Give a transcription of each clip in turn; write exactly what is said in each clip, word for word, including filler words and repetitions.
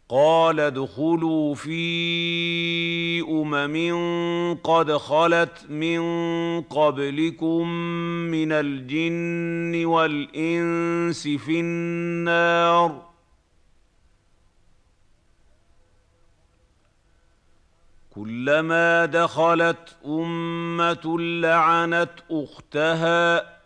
قال ادخلوا في أمم قد خلت من قبلكم من الجن والإنس في النار كلما دخلت أمة لعنت أختها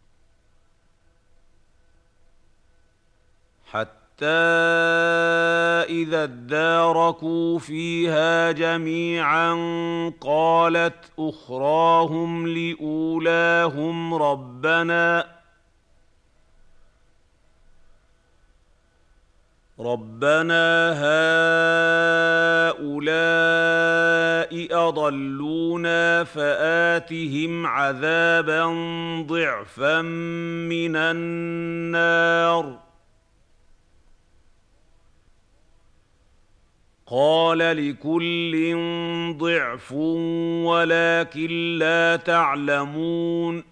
حتى إذا اداركوا فيها جميعا قالت أخراهم لأولاهم ربنا ربنا هؤلاء أضلونا فآتهم عذابا ضعفا من النار قال لكل ضعف ولكن لا تعلمون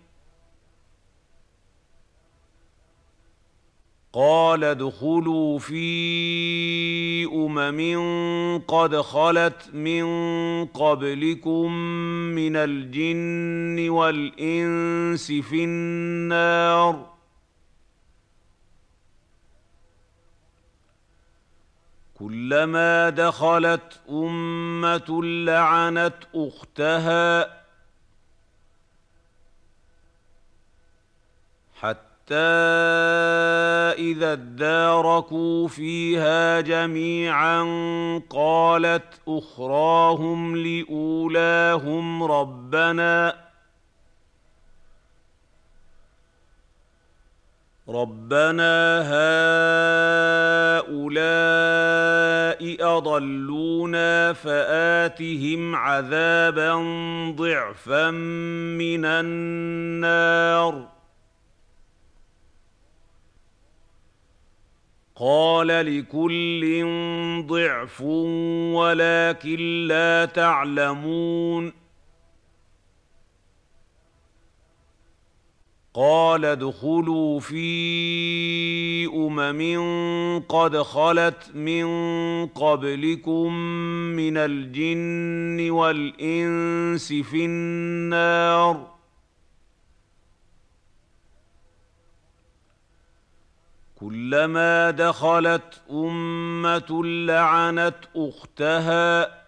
قال ادخلوا في أمم قد خلت من قبلكم من الجن والإنس في النار كلما دخلت أمة لعنت أختها حتى إذا اداركوا فيها جميعا قالت أخراهم لأولاهم ربنا ربنا هؤلاء أضلونا فآتهم عذابا ضعفا من النار قال لكل ضعف ولكن لا تعلمون قال ادخلوا في أمم قد خلت من قبلكم من الجن والإنس في النار كلما دخلت أمة لعنت أختها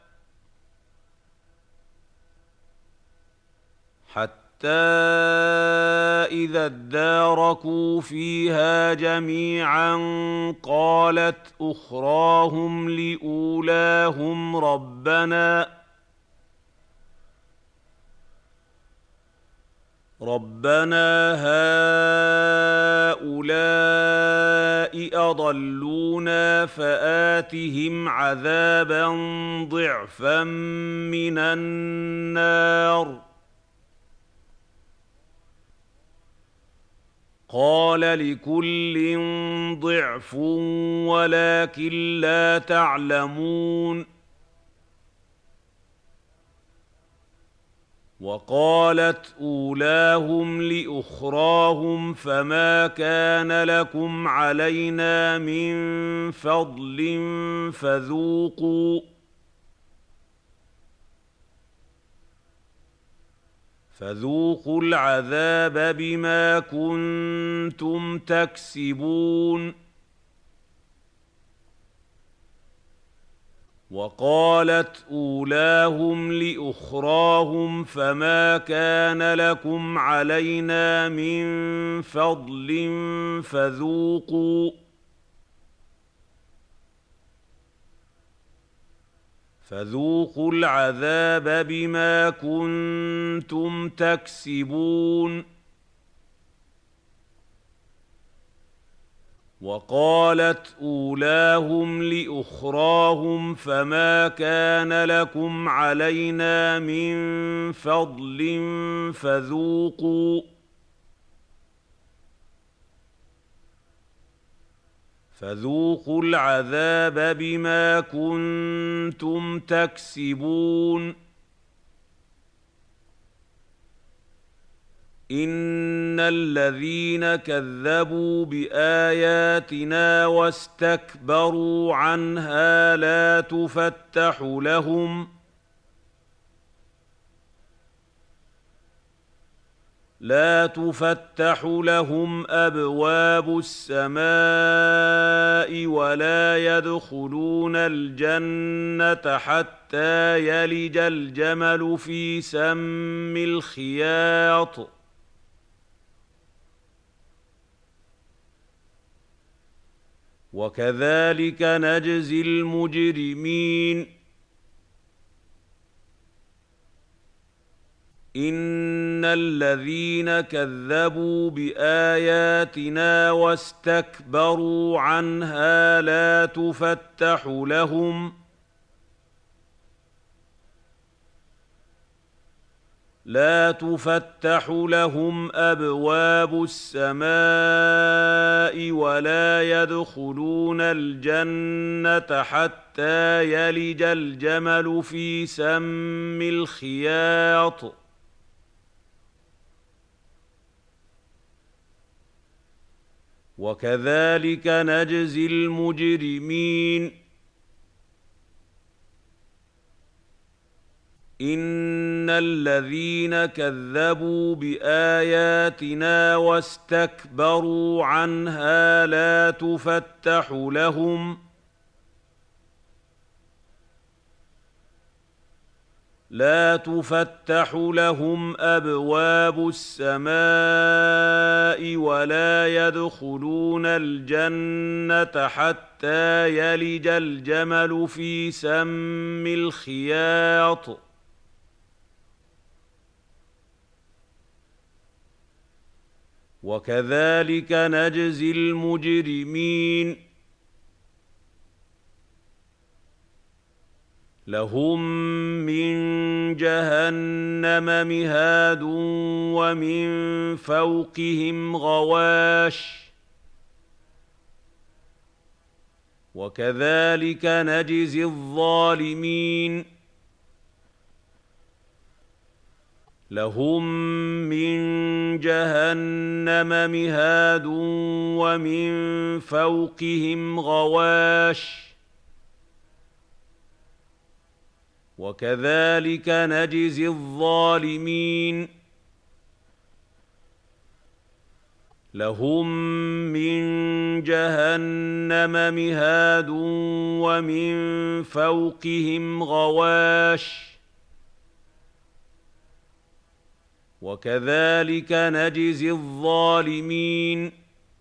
حتى إذا اداركوا فيها جميعا قالت أخراهم لأولاهم ربنا ربنا هؤلاء أضلونا فآتهم عذابا ضعفا من النار قال لكل ضعف ولكن لا تعلمون وقالت أولاهم لأخراهم فما كان لكم علينا من فضل فذوقوا فذوقوا العذاب بما كنتم تكسبون وقالت أولاهم لأخراهم فما كان لكم علينا من فضل فذوقوا فذوقوا العذاب بما كنتم تكسبون وقالت أولاهم لأخراهم فما كان لكم علينا من فضل فذوقوا فذوقوا العذاب بما كنتم تكسبون إن الذين كذبوا بآياتنا واستكبروا عنها لا تفتح لهم لا تفتح لهم أبواب السماء ولا يدخلون الجنة حتى يلج الجمل في سم الخياط وكذلك نجزي المجرمين إن الذين كذبوا بآياتنا واستكبروا عنها لا تفتح لهم لا تفتح لهم أبواب السماء ولا يدخلون الجنة حتى يلج الجمل في سم الخياط وكذلك نجزي المجرمين إن الذين كذبوا بآياتنا واستكبروا عنها لا تفتح لهم لا تفتح لهم أبواب السماء ولا يدخلون الجنة حتى يلج الجمل في سم الخياط وكذلك نجزي المجرمين لهم من جهنم مهاد ومن فوقهم غواش وكذلك نجزي الظالمين لهم من جهنم مهاد ومن فوقهم غواش وكذلك نجزي الظالمين لهم من جهنم مهاد ومن فوقهم غواش وكذلك نجزي الظالمين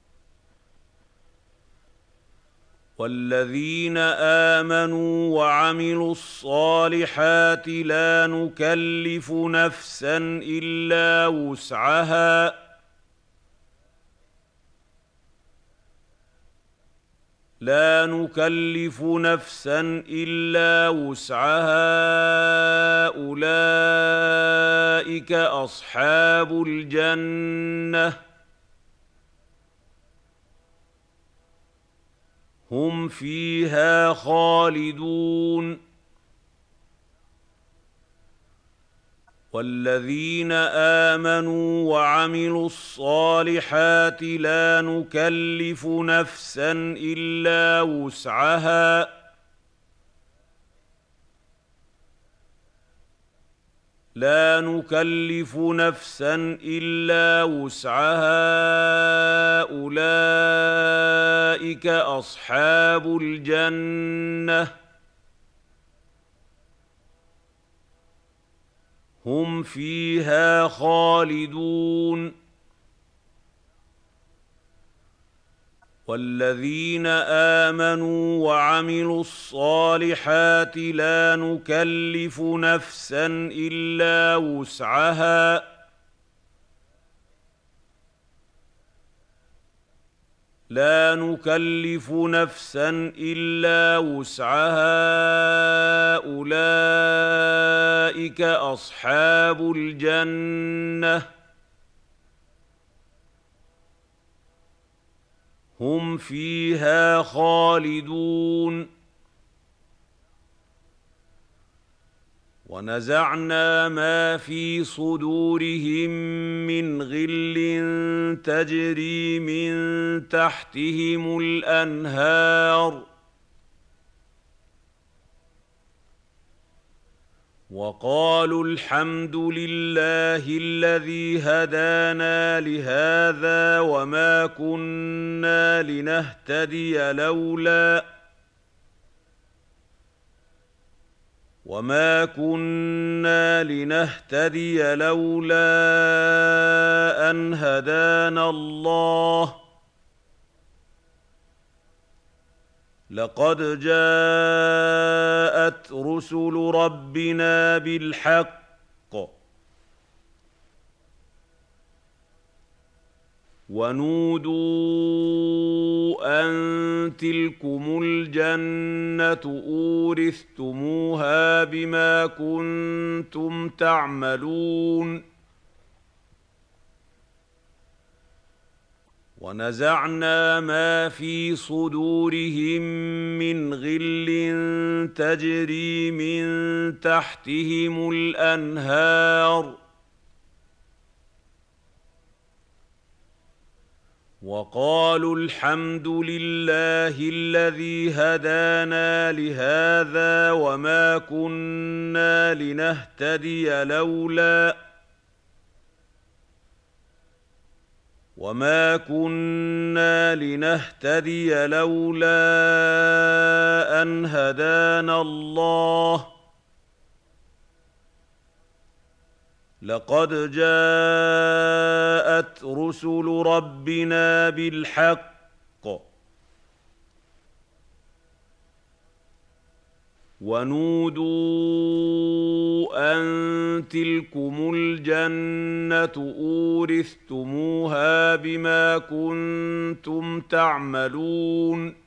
والذين آمنوا وعملوا الصالحات لا نكلف نفسا إلا وسعها لا نكلف نفسا إلا وسعها أولئك أصحاب الجنة هم فيها خالدون والذين آمنوا وعملوا الصالحات لا نكلف نفسا إلا وسعها لا نكلف نفسا إلا وسعها أولئك أصحاب الجنة هم فيها خالدون والذين آمنوا وعملوا الصالحات لا نكلف نفسا إلا وسعها لا نكلف نفسا إلا وسعها أولئك أصحاب الجنة هم فيها خالدون ونزعنا ما في صدورهم من غل تجري من تحتهم الأنهار وقالوا الحمد لله الذي هدانا لهذا وما كنا لنهتدي لولا وما كنا لنهتدي لولا أن هدانا الله لقد جاءت رسل ربنا بالحق ونودوا أن تلكم الجنة أورثتموها بما كنتم تعملون ونزعنا ما في صدورهم من غل تجري من تحتهم الأنهار وقالوا الحمد لله الذي هدانا لهذا وما كنا لنهتدي لولا وما كنا لنهتدي لولا أن هدانا الله لقد جاءت رسل ربنا بالحق ونودوا أن تلكم الجنة أورثتموها بما كنتم تعملون ونزعنا ما في صدورهم من غل تجري من تحتهم الأنهار وقالوا الحمد لله الذي هدانا لهذا وما كنا لنهتدي لولا وما كنا لنهتدي لولا أن هدانا الله لقد جاءت رسل ربنا بالحق ونودوا أن تلكم الجنة أورثتموها بما كنتم تعملون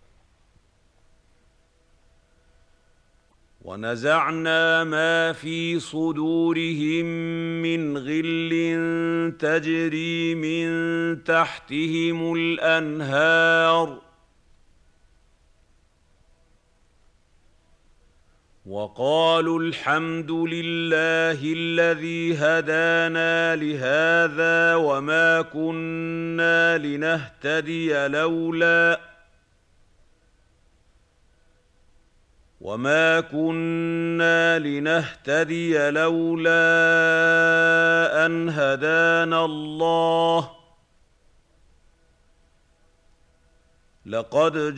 ونزعنا ما في صدورهم من غل تجري من تحتهم الأنهار وقالوا الحمد لله الذي هدانا لهذا وما كنا لنهتدي لولا وما كنا لنهتدي لولا أن هدانا الله لقد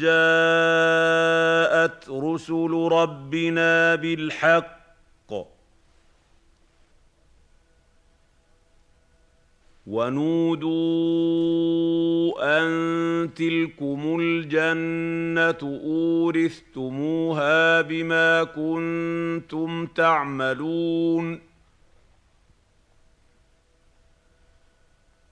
جاءت رسل ربنا بالحق ونودوا أن تلكم الجنة أورثتموها بما كنتم تعملون